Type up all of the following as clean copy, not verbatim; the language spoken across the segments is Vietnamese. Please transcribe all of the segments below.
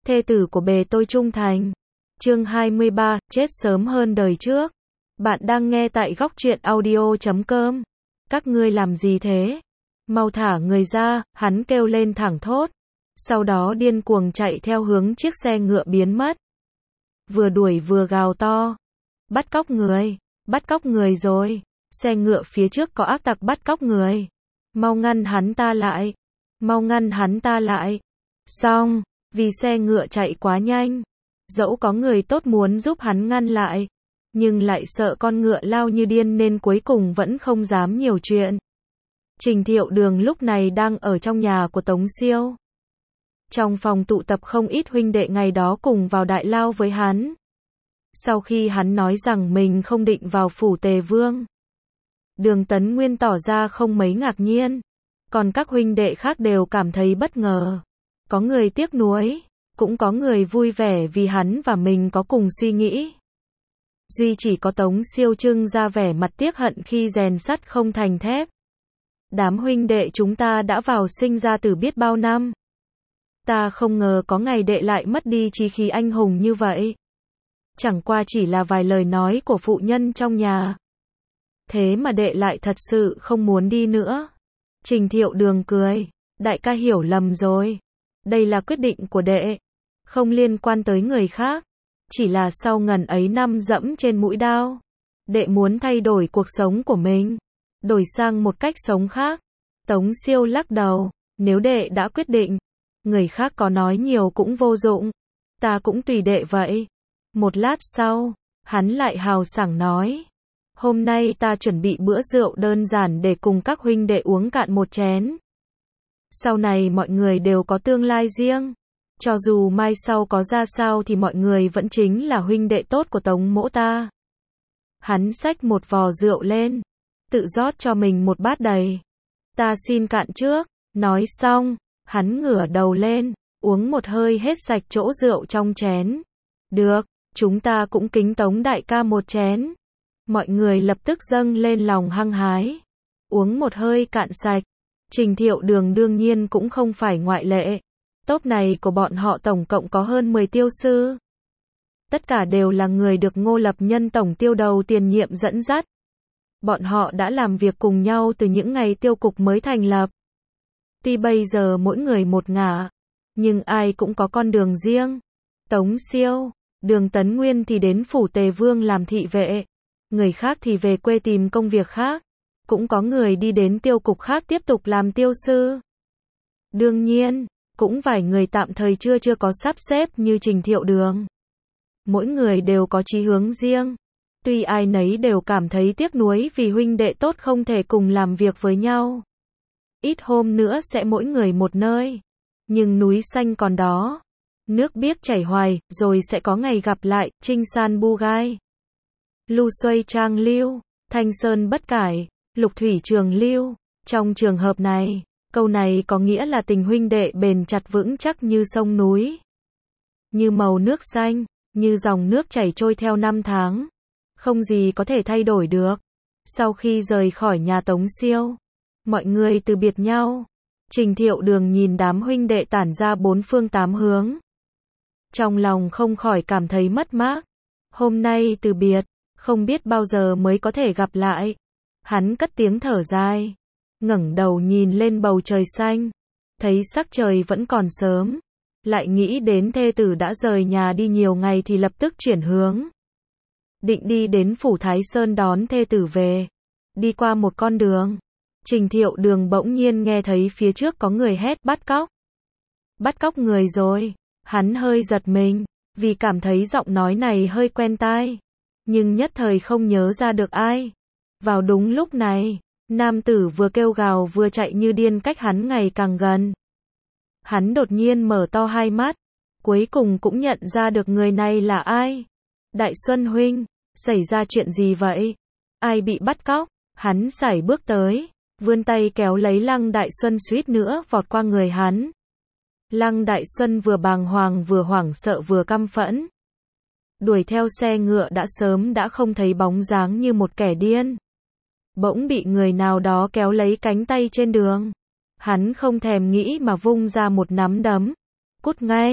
thê tử của bề tôi trung thành. Chương 23, chết sớm hơn đời trước. Bạn đang nghe tại góc truyện audio.com. Các ngươi làm gì thế? Mau thả người ra, hắn kêu lên thẳng thốt. Sau đó điên cuồng chạy theo hướng chiếc xe ngựa biến mất. Vừa đuổi vừa gào to. Bắt cóc người rồi. Xe ngựa phía trước có ác tặc bắt cóc người. Mau ngăn hắn ta lại. Xong, vì xe ngựa chạy quá nhanh. Dẫu có người tốt muốn giúp hắn ngăn lại, nhưng lại sợ con ngựa lao như điên nên cuối cùng vẫn không dám nhiều chuyện. Trình Thiệu Đường lúc này đang ở trong nhà của Tống Siêu. Trong phòng tụ tập không ít huynh đệ ngày đó cùng vào đại lao với hắn. Sau khi hắn nói rằng mình không định vào phủ Tề Vương, Đường Tấn Nguyên tỏ ra không mấy ngạc nhiên. Còn các huynh đệ khác đều cảm thấy bất ngờ. Có người tiếc nuối, cũng có người vui vẻ vì hắn và mình có cùng suy nghĩ. Duy chỉ có Tống Siêu trưng ra vẻ mặt tiếc hận khi rèn sắt không thành thép. Đám huynh đệ chúng ta đã vào sinh ra tử biết bao năm. Ta không ngờ có ngày đệ lại mất đi chí khí anh hùng như vậy. Chẳng qua chỉ là vài lời nói của phụ nhân trong nhà. Thế mà đệ lại thật sự không muốn đi nữa. Trình Thiệu Đường cười. Đại ca hiểu lầm rồi. Đây là quyết định của đệ. Không liên quan tới người khác. Chỉ là sau ngần ấy năm dẫm trên mũi đao. Đệ muốn thay đổi cuộc sống của mình. Đổi sang một cách sống khác. Tống Siêu lắc đầu. Nếu đệ đã quyết định, người khác có nói nhiều cũng vô dụng. Ta cũng tùy đệ vậy. Một lát sau, hắn lại hào sảng nói. Hôm nay ta chuẩn bị bữa rượu đơn giản để cùng các huynh đệ uống cạn một chén. Sau này mọi người đều có tương lai riêng. Cho dù mai sau có ra sao thì mọi người vẫn chính là huynh đệ tốt của Tống mỗ ta. Hắn xách một vò rượu lên, tự rót cho mình một bát đầy. Ta xin cạn trước. Nói xong, hắn ngửa đầu lên, uống một hơi hết sạch chỗ rượu trong chén. Được, chúng ta cũng kính Tống đại ca một chén. Mọi người lập tức dâng lên lòng hăng hái. Uống một hơi cạn sạch. Trình Thiệu Đường đương nhiên cũng không phải ngoại lệ. Tốp này của bọn họ tổng cộng có hơn 10 tiêu sư. Tất cả đều là người được Ngô Lập Nhân tổng tiêu đầu tiền nhiệm dẫn dắt. Bọn họ đã làm việc cùng nhau từ những ngày tiêu cục mới thành lập. Tuy bây giờ mỗi người một ngả, nhưng ai cũng có con đường riêng. Tống Siêu, Đường Tấn Nguyên thì đến phủ Tề Vương làm thị vệ. Người khác thì về quê tìm công việc khác. Cũng có người đi đến tiêu cục khác tiếp tục làm tiêu sư. Đương nhiên, cũng vài người tạm thời chưa có sắp xếp như Trình Thiệu Đường. Mỗi người đều có chí hướng riêng. Tuy ai nấy đều cảm thấy tiếc nuối vì huynh đệ tốt không thể cùng làm việc với nhau. Ít hôm nữa sẽ mỗi người một nơi. Nhưng núi xanh còn đó. Nước biếc chảy hoài, rồi sẽ có ngày gặp lại, Trinh San Bu Gai. Lu Xuây Trang Lưu, Thanh Sơn Bất Cải, Lục Thủy Trường Lưu. Trong trường hợp này, câu này có nghĩa là tình huynh đệ bền chặt vững chắc như sông núi. Như màu nước xanh, như dòng nước chảy trôi theo năm tháng. Không gì có thể thay đổi được. Sau khi rời khỏi nhà Tống Siêu, mọi người từ biệt nhau. Trình Thiệu Đường nhìn đám huynh đệ tản ra bốn phương tám hướng. Trong lòng không khỏi cảm thấy mất mát. Hôm nay từ biệt, không biết bao giờ mới có thể gặp lại. Hắn cất tiếng thở dài, ngẩng đầu nhìn lên bầu trời xanh, thấy sắc trời vẫn còn sớm, lại nghĩ đến thê tử đã rời nhà đi nhiều ngày thì lập tức chuyển hướng. Định đi đến phủ Thái Sơn đón thê tử về. Đi qua một con đường, Trình Thiệu Đường bỗng nhiên nghe thấy phía trước có người hét bắt cóc. Bắt cóc người rồi. Hắn hơi giật mình, vì cảm thấy giọng nói này hơi quen tai, nhưng nhất thời không nhớ ra được ai. Vào đúng lúc này, nam tử vừa kêu gào vừa chạy như điên cách hắn ngày càng gần. Hắn đột nhiên mở to hai mắt, cuối cùng cũng nhận ra được người này là ai. Đại Xuân huynh, xảy ra chuyện gì vậy? Ai bị bắt cóc? Hắn sải bước tới, vươn tay kéo lấy Lăng Đại Xuân suýt nữa vọt qua người hắn. Lăng Đại Xuân vừa bàng hoàng vừa hoảng sợ vừa căm phẫn. Đuổi theo xe ngựa đã không thấy bóng dáng như một kẻ điên. Bỗng bị người nào đó kéo lấy cánh tay trên đường. Hắn không thèm nghĩ mà vung ra một nắm đấm. Cút ngay.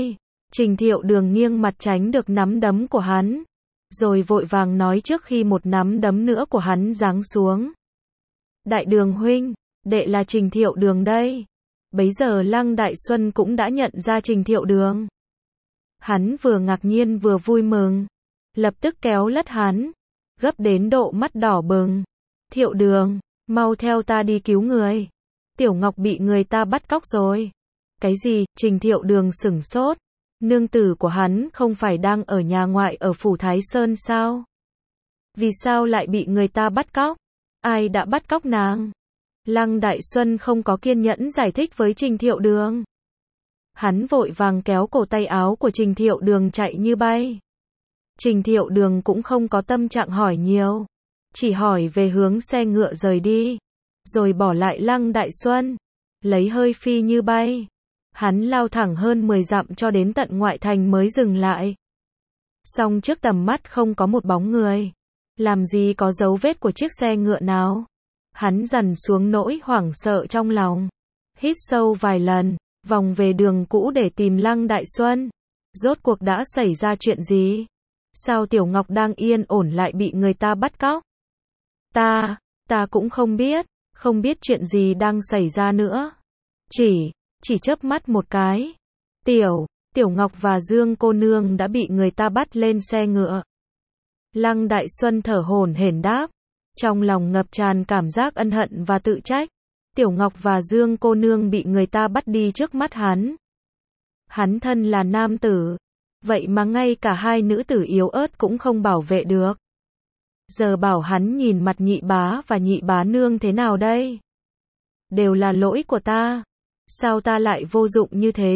Trình Thiệu Đường nghiêng mặt tránh được nắm đấm của hắn, rồi vội vàng nói trước khi một nắm đấm nữa của hắn giáng xuống. Đại Đường huynh, đệ là Trình Thiệu Đường đây. Bấy giờ Lăng Đại Xuân cũng đã nhận ra Trình Thiệu Đường. Hắn vừa ngạc nhiên vừa vui mừng, lập tức kéo lất hắn, gấp đến độ mắt đỏ bừng. Thiệu Đường, mau theo ta đi cứu người. Tiểu Ngọc bị người ta bắt cóc rồi. Cái gì? Trình Thiệu Đường sửng sốt. Nương tử của hắn không phải đang ở nhà ngoại ở phủ Thái Sơn sao? Vì sao lại bị người ta bắt cóc? Ai đã bắt cóc nàng? Lăng Đại Xuân không có kiên nhẫn giải thích với Trình Thiệu Đường. Hắn vội vàng kéo cổ tay áo của Trình Thiệu Đường chạy như bay. Trình Thiệu Đường cũng không có tâm trạng hỏi nhiều, chỉ hỏi về hướng xe ngựa rời đi, rồi bỏ lại Lăng Đại Xuân, lấy hơi phi như bay. Hắn lao thẳng hơn 10 dặm cho đến tận ngoại thành mới dừng lại. Song trước tầm mắt không có một bóng người, làm gì có dấu vết của chiếc xe ngựa nào. Hắn dằn xuống nỗi hoảng sợ trong lòng, hít sâu vài lần, vòng về đường cũ để tìm Lăng Đại Xuân. Rốt cuộc đã xảy ra chuyện gì? Sao Tiểu Ngọc đang yên ổn lại bị người ta bắt cóc? Ta cũng không biết chuyện gì đang xảy ra nữa. Chỉ chớp mắt một cái, Tiểu Ngọc và Dương cô nương đã bị người ta bắt lên xe ngựa. Lăng Đại Xuân thở hổn hển đáp, trong lòng ngập tràn cảm giác ân hận và tự trách. Tiểu Ngọc và Dương cô nương bị người ta bắt đi trước mắt hắn. Hắn thân là nam tử, vậy mà ngay cả hai nữ tử yếu ớt cũng không bảo vệ được. Giờ bảo hắn nhìn mặt nhị bá và nhị bá nương thế nào đây? Đều là lỗi của ta. Sao ta lại vô dụng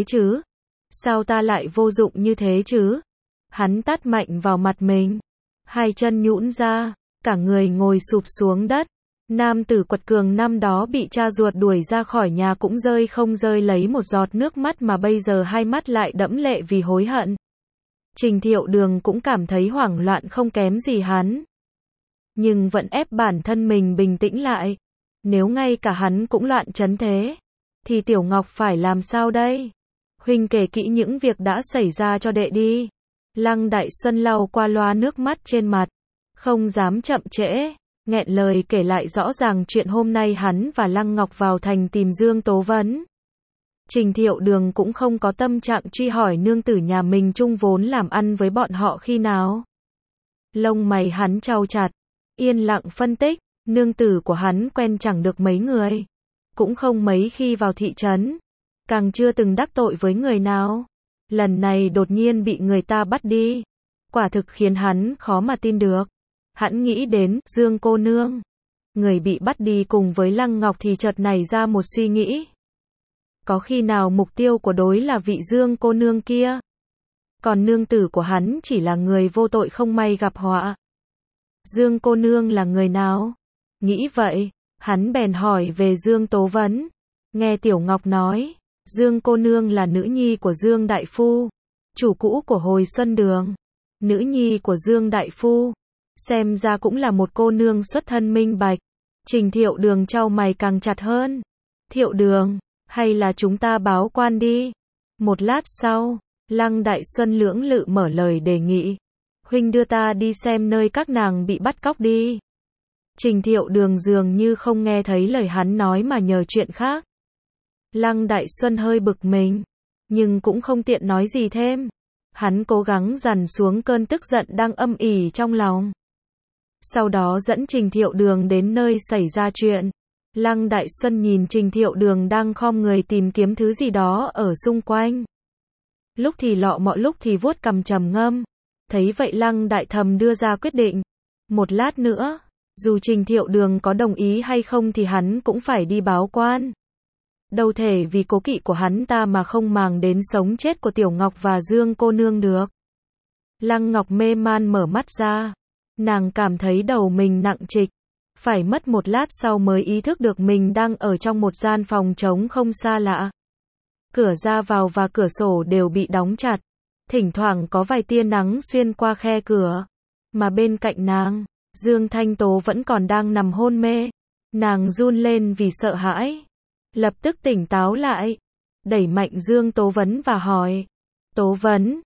như thế chứ? Hắn tát mạnh vào mặt mình, hai chân nhũn ra, cả người ngồi sụp xuống đất. Nam tử quật cường năm đó bị cha ruột đuổi ra khỏi nhà cũng không rơi lấy một giọt nước mắt, mà bây giờ hai mắt lại đẫm lệ vì hối hận. Trình Thiệu Đường cũng cảm thấy hoảng loạn không kém gì hắn, nhưng vẫn ép bản thân mình bình tĩnh lại. Nếu ngay cả hắn cũng loạn trấn thế, thì Tiểu Ngọc phải làm sao đây? Huynh kể kỹ những việc đã xảy ra cho đệ đi. Lăng Đại Xuân lau qua loa nước mắt trên mặt, không dám chậm trễ, nghẹn lời kể lại rõ ràng chuyện hôm nay hắn và Lăng Ngọc vào thành tìm Dương Tố Vấn. Trình Thiệu Đường cũng không có tâm trạng truy hỏi nương tử nhà mình chung vốn làm ăn với bọn họ khi nào. Lông mày hắn chau chặt, yên lặng phân tích, nương tử của hắn quen chẳng được mấy người, cũng không mấy khi vào thị trấn, càng chưa từng đắc tội với người nào. Lần này đột nhiên bị người ta bắt đi, quả thực khiến hắn khó mà tin được. Hắn nghĩ đến Dương cô nương, người bị bắt đi cùng với Lăng Ngọc, thì chợt nảy ra một suy nghĩ. Có khi nào mục tiêu của đối là vị Dương cô nương kia, còn nương tử của hắn chỉ là người vô tội không may gặp họa? Dương cô nương là người nào? Nghĩ vậy, hắn bèn hỏi về Dương Tố Vấn. Nghe Tiểu Ngọc nói, Dương cô nương là nữ nhi của Dương đại phu, chủ cũ của Hồi Xuân Đường. Nữ nhi của Dương đại phu, xem ra cũng là một cô nương xuất thân minh bạch. Trình Thiệu Đường chau mày càng chặt hơn. Thiệu Đường, hay là chúng ta báo quan đi? Một lát sau, Lăng Đại Xuân lưỡng lự mở lời đề nghị. Huynh đưa ta đi xem nơi các nàng bị bắt cóc đi. Trình Thiệu Đường dường như không nghe thấy lời hắn nói mà nhờ chuyện khác. Lăng Đại Xuân hơi bực mình, nhưng cũng không tiện nói gì thêm. Hắn cố gắng dằn xuống cơn tức giận đang âm ỉ trong lòng. Sau đó dẫn Trình Thiệu Đường đến nơi xảy ra chuyện. Lăng Đại Xuân nhìn Trình Thiệu Đường đang khom người tìm kiếm thứ gì đó ở xung quanh. Lúc thì lọ mọ lúc thì vuốt cằm trầm ngâm. Thấy vậy Lăng Đại thầm đưa ra quyết định. Một lát nữa, dù Trình Thiệu Đường có đồng ý hay không thì hắn cũng phải đi báo quan. Đâu thể vì cố kỵ của hắn ta mà không màng đến sống chết của Tiểu Ngọc và Dương cô nương được. Lăng Ngọc mê man mở mắt ra. Nàng cảm thấy đầu mình nặng trịch. Phải mất một lát sau mới ý thức được mình đang ở trong một gian phòng trống không xa lạ. Cửa ra vào và cửa sổ đều bị đóng chặt. Thỉnh thoảng có vài tia nắng xuyên qua khe cửa. Mà bên cạnh nàng, Dương Thanh Tố vẫn còn đang nằm hôn mê. Nàng run lên vì sợ hãi. Lập tức tỉnh táo lại. Đẩy mạnh Dương Tố Vấn và hỏi. Tố Vấn,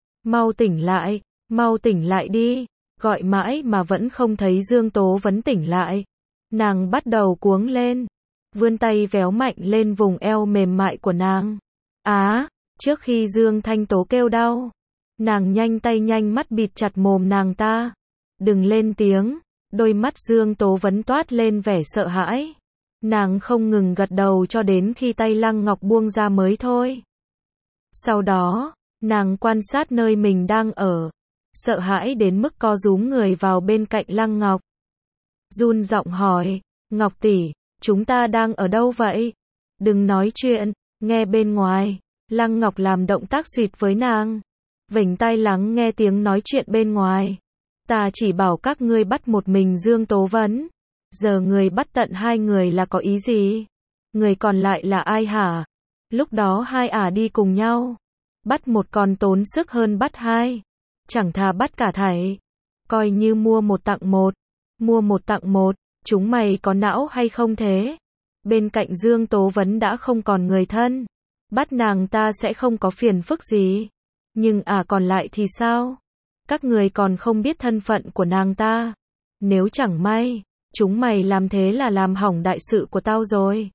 mau tỉnh lại đi. Gọi mãi mà vẫn không thấy Dương Tố Vấn tỉnh lại. Nàng bắt đầu cuống lên, vươn tay véo mạnh lên vùng eo mềm mại của nàng. Trước khi Dương Thanh Tố kêu đau, nàng nhanh tay nhanh mắt bịt chặt mồm nàng ta. Đừng lên tiếng. Đôi mắt Dương Tố Vấn toát lên vẻ sợ hãi. Nàng không ngừng gật đầu cho đến khi tay Lăng Ngọc buông ra mới thôi. Sau đó, nàng quan sát nơi mình đang ở, sợ hãi đến mức co rúm người vào bên cạnh Lăng Ngọc. Run giọng hỏi, Ngọc tỷ, chúng ta đang ở đâu vậy? Đừng nói chuyện, nghe bên ngoài. Lăng Ngọc làm động tác xụt với nàng, vểnh tai lắng nghe tiếng nói chuyện bên ngoài. Ta chỉ bảo các ngươi bắt một mình Dương Tố Vấn. Giờ người bắt tận 2 người là có ý gì? Người còn lại là ai hả? Lúc đó 2 đi cùng nhau. Bắt một còn tốn sức hơn bắt 2. Chẳng thà bắt cả thảy. Coi như mua một tặng một. Mua một tặng một. Chúng mày có não hay không thế? Bên cạnh Dương Tố Vấn đã không còn người thân. Bắt nàng ta sẽ không có phiền phức gì. Nhưng còn lại thì sao? Các người còn không biết thân phận của nàng ta. Nếu chẳng may, chúng mày làm thế là làm hỏng đại sự của tao rồi.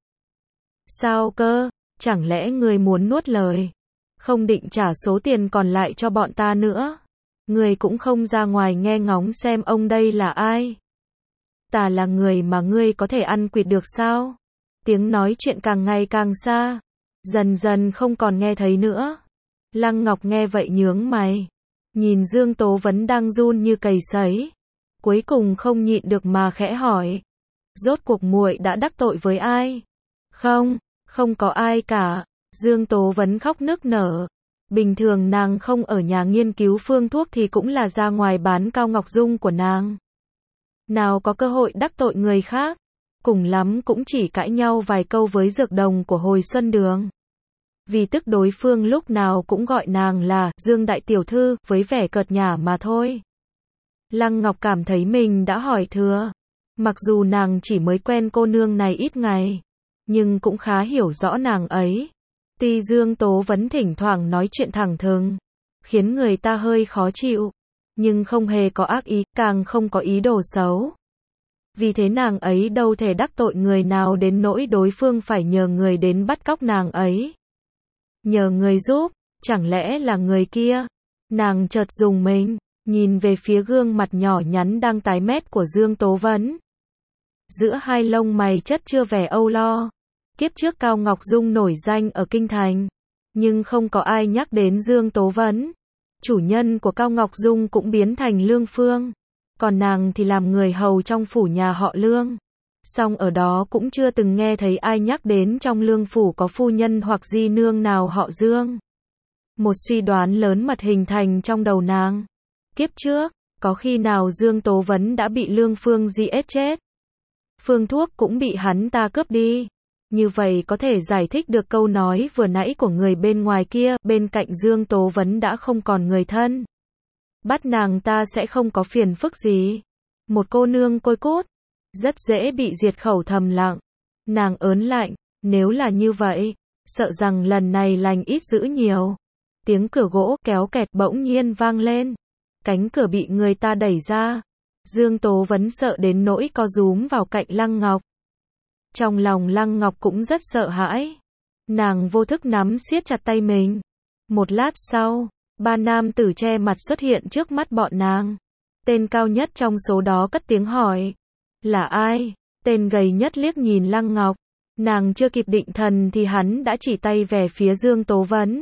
Sao cơ? Chẳng lẽ người muốn nuốt lời? Không định trả số tiền còn lại cho bọn ta nữa? Người cũng không ra ngoài nghe ngóng xem ông đây là ai? Ta là người mà ngươi có thể ăn quỵt được sao? Tiếng nói chuyện càng ngày càng xa, dần dần không còn nghe thấy nữa. Lăng Ngọc nghe vậy nhướng mày, nhìn Dương Tố Vấn đang run như cầy sấy, cuối cùng không nhịn được mà khẽ hỏi, rốt cuộc muội đã đắc tội với ai? Không có ai cả. Dương Tố Vấn khóc nức nở. Bình thường nàng không ở nhà nghiên cứu phương thuốc thì cũng là ra ngoài bán cao ngọc dung của nàng. Nào có cơ hội đắc tội người khác, cùng lắm cũng chỉ cãi nhau vài câu với dược đồng của hồi xuân đường. Vì tức đối phương lúc nào cũng gọi nàng là Dương đại tiểu thư với vẻ cợt nhả mà thôi. Lăng Ngọc cảm thấy mình đã hỏi thừa. Mặc dù nàng chỉ mới quen cô nương này ít ngày, nhưng cũng khá hiểu rõ nàng ấy. Tuy Dương Tố Vấn thỉnh thoảng nói chuyện thẳng thừng, khiến người ta hơi khó chịu, nhưng không hề có ác ý, càng không có ý đồ xấu. Vì thế nàng ấy đâu thể đắc tội người nào đến nỗi đối phương phải nhờ người đến bắt cóc nàng ấy. Nhờ người giúp, chẳng lẽ là người kia? Nàng chợt rùng mình, nhìn về phía gương mặt nhỏ nhắn đang tái mét của Dương Tố Vấn. Giữa hai lông mày chất chứa vẻ âu lo. Kiếp trước Cao Ngọc Dung nổi danh ở Kinh Thành, nhưng không có ai nhắc đến Dương Tố Vấn. Chủ nhân của Cao Ngọc Dung cũng biến thành Lương Phương, còn nàng thì làm người hầu trong phủ nhà họ Lương. Song ở đó cũng chưa từng nghe thấy ai nhắc đến trong Lương phủ có phu nhân hoặc di nương nào họ Dương. Một suy đoán lớn mật hình thành trong đầu nàng. Kiếp trước, có khi nào Dương Tố Vấn đã bị Lương Phương giết chết? Phương thuốc cũng bị hắn ta cướp đi. Như vậy có thể giải thích được câu nói vừa nãy của người bên ngoài kia, bên cạnh Dương Tố Vấn đã không còn người thân. Bắt nàng ta sẽ không có phiền phức gì. Một cô nương côi cút, rất dễ bị diệt khẩu thầm lặng. Nàng ớn lạnh, nếu là như vậy, sợ rằng lần này lành ít dữ nhiều. Tiếng cửa gỗ kéo kẹt bỗng nhiên vang lên. Cánh cửa bị người ta đẩy ra. Dương Tố Vấn sợ đến nỗi co rúm vào cạnh Lăng Ngọc. Trong lòng Lăng Ngọc cũng rất sợ hãi. Nàng vô thức nắm siết chặt tay mình. Một lát sau, 3 nam tử che mặt xuất hiện trước mắt bọn nàng. Tên cao nhất trong số đó cất tiếng hỏi. Là ai? Tên gầy nhất liếc nhìn Lăng Ngọc. Nàng chưa kịp định thần thì hắn đã chỉ tay về phía Dương Tố Vấn.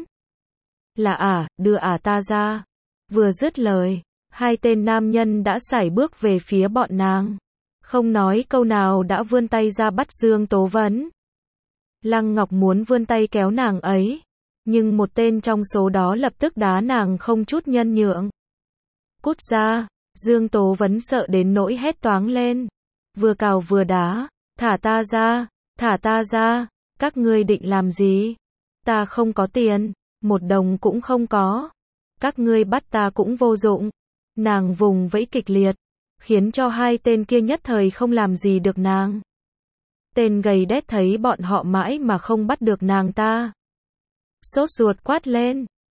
Là đưa ta ra. Vừa dứt lời, 2 tên nam nhân đã sải bước về phía bọn nàng. Không nói câu nào đã vươn tay ra bắt Dương Tố Vấn. Lăng Ngọc muốn vươn tay kéo nàng ấy, nhưng một tên trong số đó lập tức đá nàng không chút nhân nhượng. Cút ra! Dương Tố Vấn sợ đến nỗi hét toáng lên. Vừa cào vừa đá. Thả ta ra! Thả ta ra! Các ngươi định làm gì? Ta không có tiền, 1 đồng cũng không có. Các ngươi bắt ta cũng vô dụng. Nàng vùng vẫy kịch liệt, khiến cho 2 tên kia nhất thời không làm gì được nàng. Tên gầy đét thấy bọn họ mãi mà không bắt được nàng ta, sốt ruột quát lên,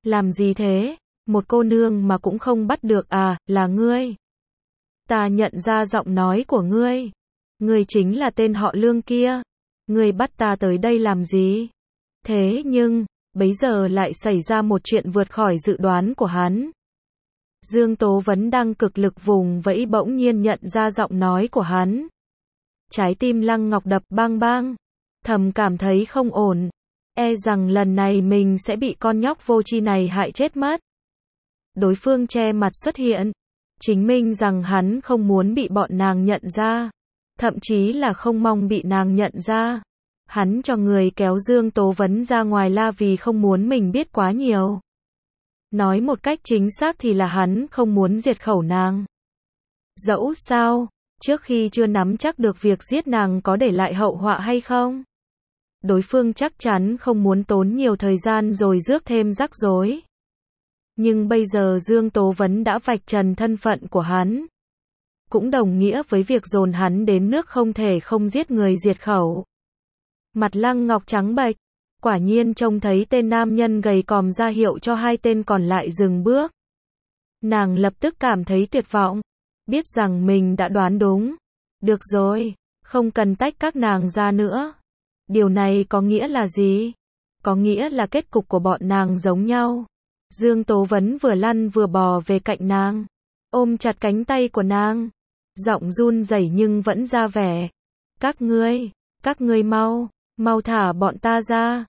Làm gì thế? Một cô nương mà cũng không bắt được à, là ngươi. Ta nhận ra giọng nói của ngươi. Ngươi chính là tên họ Lương kia. Ngươi bắt ta tới đây làm gì? Thế nhưng, bấy giờ lại xảy ra một chuyện vượt khỏi dự đoán của hắn. Dương Tố Vấn đang cực lực vùng vẫy bỗng nhiên nhận ra giọng nói của hắn. Trái tim Lăng Ngọc đập bang bang. Thầm cảm thấy không ổn. E rằng lần này mình sẽ bị con nhóc vô tri này hại chết mất. Đối phương che mặt xuất hiện. Chứng minh rằng hắn không muốn bị bọn nàng nhận ra. Thậm chí là không mong bị nàng nhận ra. Hắn cho người kéo Dương Tố Vấn ra ngoài la vì không muốn mình biết quá nhiều. Nói một cách chính xác thì là hắn không muốn diệt khẩu nàng. Dẫu sao, trước khi chưa nắm chắc được việc giết nàng có để lại hậu họa hay không, đối phương chắc chắn không muốn tốn nhiều thời gian rồi rước thêm rắc rối. Nhưng bây giờ Dương Tố Vấn đã vạch trần thân phận của hắn. Cũng đồng nghĩa với việc dồn hắn đến nước không thể không giết người diệt khẩu. Mặt Lăng Ngọc trắng bệch, quả nhiên trông thấy tên nam nhân gầy còm ra hiệu cho hai tên còn lại dừng bước. Nàng lập tức cảm thấy tuyệt vọng, biết rằng mình đã đoán đúng. Được rồi, không cần tách các nàng ra nữa. Điều này có nghĩa là gì? Có nghĩa là kết cục của bọn nàng giống nhau. Dương Tố Vấn vừa lăn vừa bò về cạnh nàng, ôm chặt cánh tay của nàng, giọng run rẩy nhưng vẫn ra vẻ. Các ngươi mau thả bọn ta ra.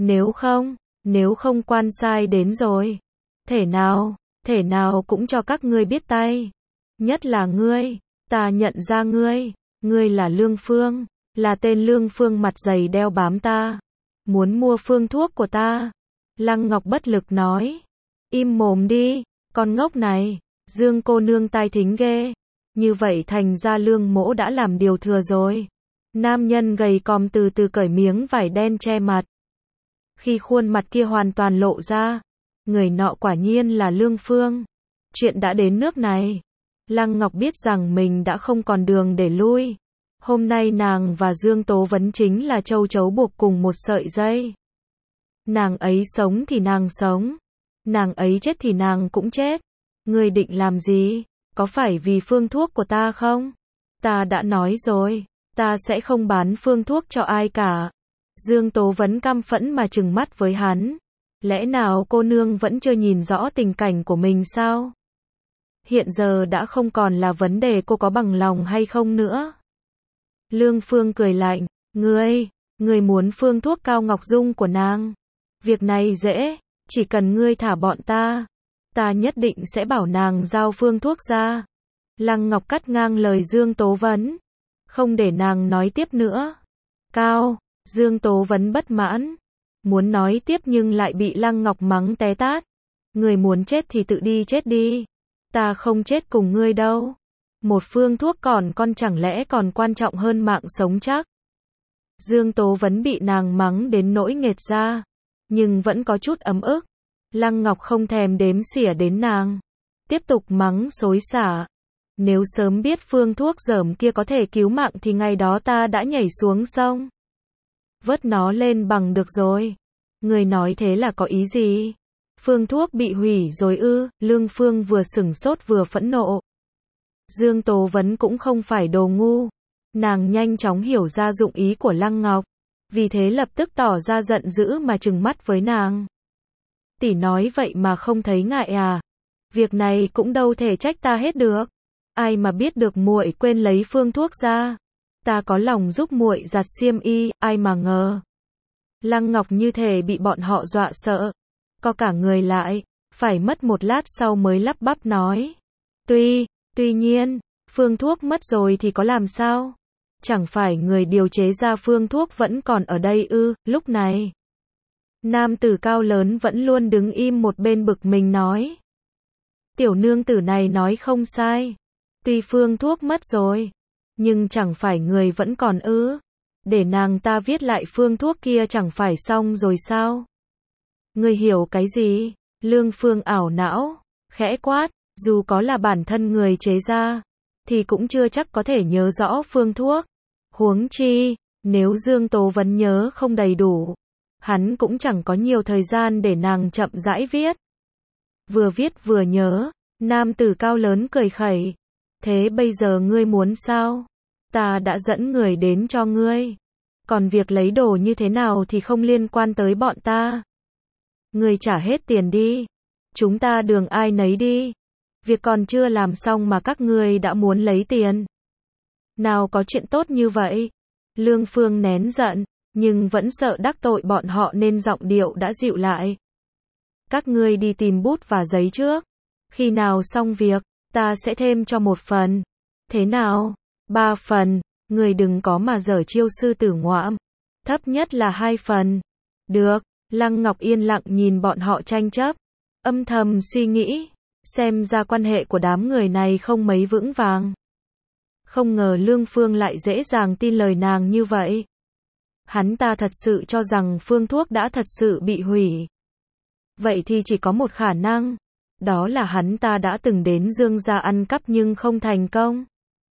Nếu không quan sai đến rồi. Thể nào cũng cho các ngươi biết tay. Nhất là ngươi, ta nhận ra ngươi là Lương Phương, là tên Lương Phương mặt dày đeo bám ta, muốn mua phương thuốc của ta. Lăng Ngọc bất lực nói, im mồm đi, con ngốc này, Dương cô nương tai thính ghê. Như vậy thành ra Lương mỗ đã làm điều thừa rồi. Nam nhân gầy còm từ từ cởi miếng vải đen che mặt. Khi khuôn mặt kia hoàn toàn lộ ra, người nọ quả nhiên là Lương Phương. Chuyện đã đến nước này, Lăng Ngọc biết rằng mình đã không còn đường để lui. Hôm nay nàng và Dương Tố Vấn chính là châu chấu buộc cùng một sợi dây. Nàng ấy sống thì nàng sống, nàng ấy chết thì nàng cũng chết. Ngươi định làm gì? Có phải vì phương thuốc của ta không? Ta đã nói rồi, ta sẽ không bán phương thuốc cho ai cả. Dương Tố Vấn căm phẫn mà trừng mắt với hắn. Lẽ nào cô nương vẫn chưa nhìn rõ tình cảnh của mình sao? Hiện giờ đã không còn là vấn đề cô có bằng lòng hay không nữa. Lương Phương cười lạnh, ngươi muốn phương thuốc Cao Ngọc Dung của nàng. Việc này dễ, chỉ cần ngươi thả bọn ta nhất định sẽ bảo nàng giao phương thuốc ra. Lăng Ngọc cắt ngang lời Dương Tố Vấn, không để nàng nói tiếp nữa. Dương Tố Vấn bất mãn, muốn nói tiếp nhưng lại bị Lăng Ngọc mắng té tát. Người muốn chết thì tự đi chết đi, ta không chết cùng ngươi đâu. Một phương thuốc con chẳng lẽ còn quan trọng hơn mạng sống chắc. Dương Tố Vấn bị nàng mắng đến nỗi nghệt ra, nhưng vẫn có chút ấm ức. Lăng Ngọc không thèm đếm xỉa đến nàng, tiếp tục mắng xối xả. Nếu sớm biết phương thuốc dởm kia có thể cứu mạng thì ngày đó ta đã nhảy xuống sông, vớt nó lên bằng được rồi. Người nói thế là có ý gì? Phương thuốc bị hủy rồi ư? Lương Phương vừa sửng sốt vừa phẫn nộ. Dương Tố Vấn cũng không phải đồ ngu, nàng nhanh chóng hiểu ra dụng ý của Lăng Ngọc, vì thế lập tức tỏ ra giận dữ mà trừng mắt với nàng. Tỷ nói vậy mà không thấy ngại à? Việc này cũng đâu thể trách ta hết được. Ai mà biết được muội quên lấy phương thuốc ra. Ta có lòng giúp muội giặt xiêm y, ai mà ngờ. Lăng Ngọc như thể bị bọn họ dọa sợ, co cả người lại, phải mất một lát sau mới lắp bắp nói. Tuy nhiên, phương thuốc mất rồi thì có làm sao? Chẳng phải người điều chế ra phương thuốc vẫn còn ở đây ư? Lúc này, nam tử cao lớn vẫn luôn đứng im một bên bực mình nói. Tiểu nương tử này nói không sai. Tuy phương thuốc mất rồi, nhưng chẳng phải người vẫn còn ư? Để nàng ta viết lại phương thuốc kia chẳng phải xong rồi sao? Ngươi hiểu cái gì? Lương Phương ảo não, khẽ quát, dù có là bản thân người chế ra, thì cũng chưa chắc có thể nhớ rõ phương thuốc. Huống chi, nếu Dương Tố Vấn nhớ không đầy đủ, hắn cũng chẳng có nhiều thời gian để nàng chậm rãi viết. Vừa viết vừa nhớ, nam tử cao lớn cười khẩy. Thế bây giờ ngươi muốn sao? Ta đã dẫn người đến cho ngươi. Còn việc lấy đồ như thế nào thì không liên quan tới bọn ta. Ngươi trả hết tiền đi. Chúng ta đường ai nấy đi. Việc còn chưa làm xong mà các ngươi đã muốn lấy tiền. Nào có chuyện tốt như vậy. Lương Phương nén giận, nhưng vẫn sợ đắc tội bọn họ nên giọng điệu đã dịu lại. Các ngươi đi tìm bút và giấy trước. Khi nào xong việc, ta sẽ thêm cho 1 phần. Thế nào? 3 phần, người đừng có mà giở chiêu sư tử ngoạm. Thấp nhất là 2 phần. Được, Lăng Ngọc yên lặng nhìn bọn họ tranh chấp. Âm thầm suy nghĩ, xem ra quan hệ của đám người này không mấy vững vàng. Không ngờ Lương Phương lại dễ dàng tin lời nàng như vậy. Hắn ta thật sự cho rằng phương thuốc đã thật sự bị hủy. Vậy thì chỉ có một khả năng. Đó là hắn ta đã từng đến Dương gia ăn cắp nhưng không thành công.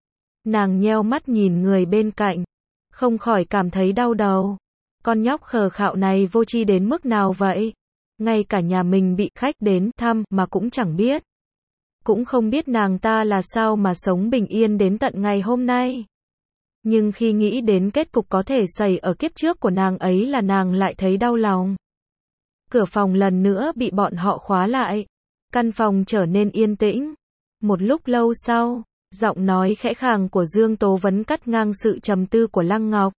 Nàng nheo mắt nhìn người bên cạnh. Không khỏi cảm thấy đau đầu. Con nhóc khờ khạo này vô tri đến mức nào vậy? Ngay cả nhà mình bị khách đến thăm mà cũng chẳng biết. Cũng không biết nàng ta là sao mà sống bình yên đến tận ngày hôm nay. Nhưng khi nghĩ đến kết cục có thể xảy ở kiếp trước của nàng ấy là nàng lại thấy đau lòng. Cửa phòng lần nữa bị bọn họ khóa lại. Căn phòng trở nên yên tĩnh. Một lúc lâu sau, giọng nói khẽ khàng của Dương Tố Vấn cắt ngang sự trầm tư của Lăng Ngọc.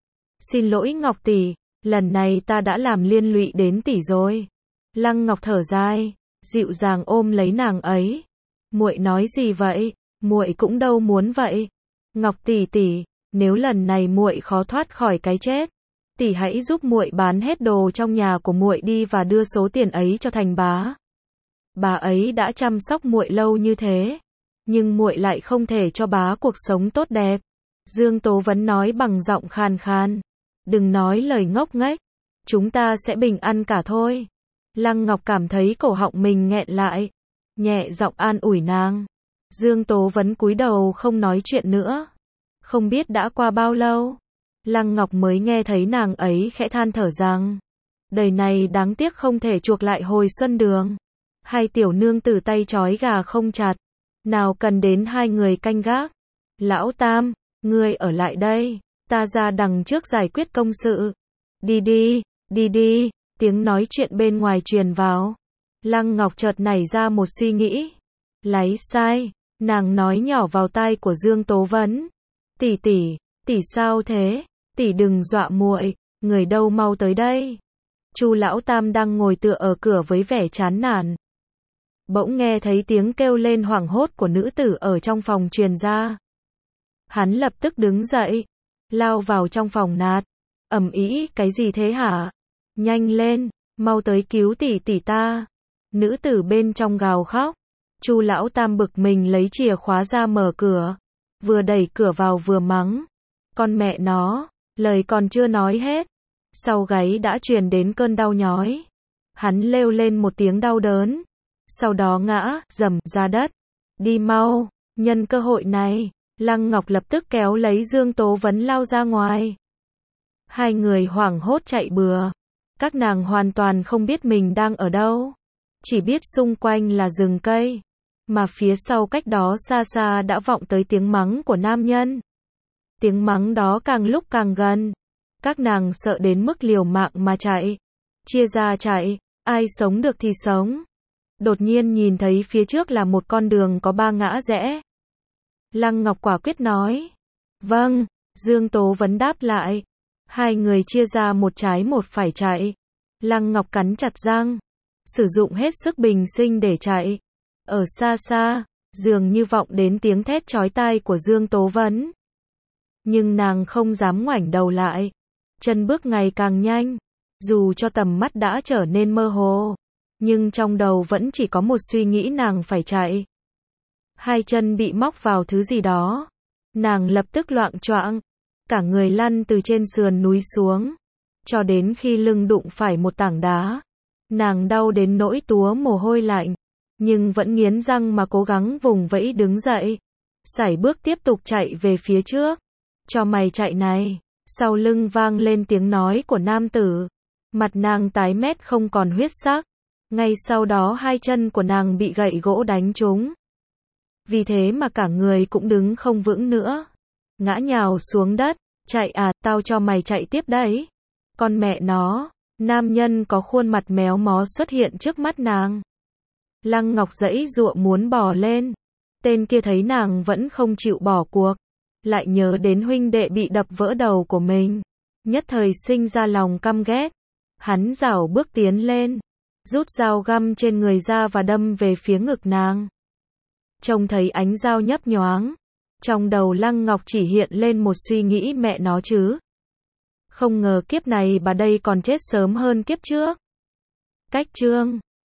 Xin lỗi Ngọc tỷ, lần này ta đã làm liên lụy đến tỷ rồi. Lăng Ngọc thở dài, dịu dàng ôm lấy nàng ấy. Muội nói gì vậy? Muội cũng đâu muốn vậy. Ngọc tỷ tỷ, nếu lần này muội khó thoát khỏi cái chết, tỷ hãy giúp muội bán hết đồ trong nhà của muội đi và đưa số tiền ấy cho Thành bá. Bà ấy đã chăm sóc muội lâu như thế, nhưng muội lại không thể cho bá cuộc sống tốt đẹp. Dương Tố Vấn nói bằng giọng khàn khàn. Đừng nói lời ngốc nghếch, chúng ta sẽ bình an cả thôi. Lăng Ngọc cảm thấy cổ họng mình nghẹn lại, nhẹ giọng an ủi nàng. Dương Tố Vấn cúi đầu không nói chuyện nữa. Không biết đã qua bao lâu, Lăng Ngọc mới nghe thấy nàng ấy khẽ than thở rằng, đời này đáng tiếc không thể chuộc lại hồi xuân đường. Hai tiểu nương tử tay trói gà không chặt, nào cần đến hai người canh gác. Lão Tam, ngươi ở lại đây, ta ra đằng trước giải quyết công sự. Đi đi, đi đi, tiếng nói chuyện bên ngoài truyền vào. Lăng Ngọc chợt nảy ra một suy nghĩ. Lấy sai, nàng nói nhỏ vào tai của Dương Tố Vấn. Tỷ tỷ, tỷ sao thế? Tỷ đừng dọa muội, người đâu mau tới đây. Chu Lão Tam đang ngồi tựa ở cửa với vẻ chán nản. Bỗng nghe thấy tiếng kêu lên hoảng hốt của nữ tử ở trong phòng truyền ra. Hắn lập tức đứng dậy, lao vào trong phòng nạt. Ầm ĩ, cái gì thế hả? Nhanh lên, mau tới cứu tỷ tỷ ta. Nữ tử bên trong gào khóc. Chu Lão Tam bực mình lấy chìa khóa ra mở cửa. Vừa đẩy cửa vào vừa mắng. Con mẹ nó, lời còn chưa nói hết. Sau gáy đã truyền đến cơn đau nhói. Hắn lêu lên một tiếng đau đớn. Sau đó ngã, rầm, ra đất. Đi mau, nhân cơ hội này. Lăng Ngọc lập tức kéo lấy Dương Tố Vấn lao ra ngoài. Hai người hoảng hốt chạy bừa. Các nàng hoàn toàn không biết mình đang ở đâu. Chỉ biết xung quanh là rừng cây. Mà phía sau cách đó xa xa đã vọng tới tiếng mắng của nam nhân. Tiếng mắng đó càng lúc càng gần. Các nàng sợ đến mức liều mạng mà chạy. Chia ra chạy, ai sống được thì sống. Đột nhiên nhìn thấy phía trước là một con đường có 3 ngã rẽ. Lăng Ngọc quả quyết nói. Vâng, Dương Tố Vấn đáp lại. Hai người chia ra một trái một phải chạy. Lăng Ngọc cắn chặt răng, sử dụng hết sức bình sinh để chạy. Ở xa xa, dường như vọng đến tiếng thét chói tai của Dương Tố Vấn. Nhưng nàng không dám ngoảnh đầu lại. Chân bước ngày càng nhanh. Dù cho tầm mắt đã trở nên mơ hồ, nhưng trong đầu vẫn chỉ có một suy nghĩ nàng phải chạy. Hai chân bị móc vào thứ gì đó. Nàng lập tức loạng choạng, cả người lăn từ trên sườn núi xuống, cho đến khi lưng đụng phải một tảng đá. Nàng đau đến nỗi túa mồ hôi lạnh, nhưng vẫn nghiến răng mà cố gắng vùng vẫy đứng dậy. Sải bước tiếp tục chạy về phía trước. Cho mày chạy này. Sau lưng vang lên tiếng nói của nam tử. Mặt nàng tái mét không còn huyết sắc. Ngay sau đó hai chân của nàng bị gậy gỗ đánh trúng. Vì thế mà cả người cũng đứng không vững nữa. Ngã nhào xuống đất, chạy à, tao cho mày chạy tiếp đấy. Con mẹ nó, nam nhân có khuôn mặt méo mó xuất hiện trước mắt nàng. Lăng Ngọc giãy giụa muốn bò lên. Tên kia thấy nàng vẫn không chịu bỏ cuộc. Lại nhớ đến huynh đệ bị đập vỡ đầu của mình. Nhất thời sinh ra lòng căm ghét. Hắn rảo bước tiến lên. Rút dao găm trên người ra và đâm về phía ngực nàng. Trông thấy ánh dao nhấp nhoáng. Trong đầu Lăng Ngọc chỉ hiện lên một suy nghĩ mẹ nó chứ. Không ngờ kiếp này bà đây còn chết sớm hơn kiếp trước. Cách chương